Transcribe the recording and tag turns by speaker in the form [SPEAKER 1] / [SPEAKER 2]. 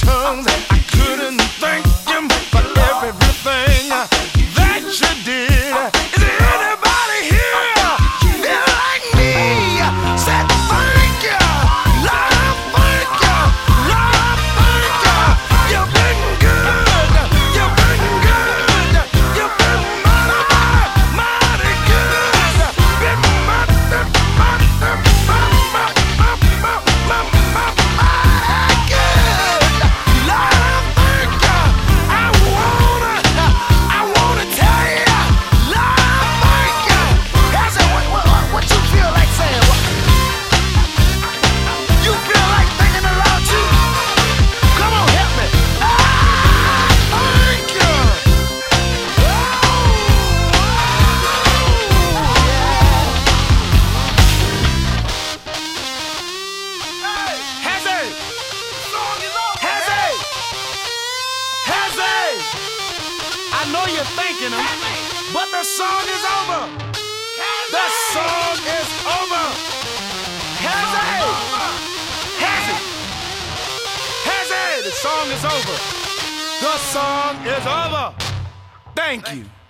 [SPEAKER 1] emotions. I couldn't thank him for everything that you did. Is there anybody here feel like me? Said thank you, Lord, thank you, Lord, thank you. You've been good, you've been good, you've been mighty, mighty good. Been mighty, mighty, mighty, mighty good. Lord, thank you. I wanna tell you, Lord, thank you. I said, what you feel like saying? You feel like thinking aloud too? Come on, help me. Thank you. I know you're thanking him, but the song is over. The song is over. The song is over. The song is over. Thank you.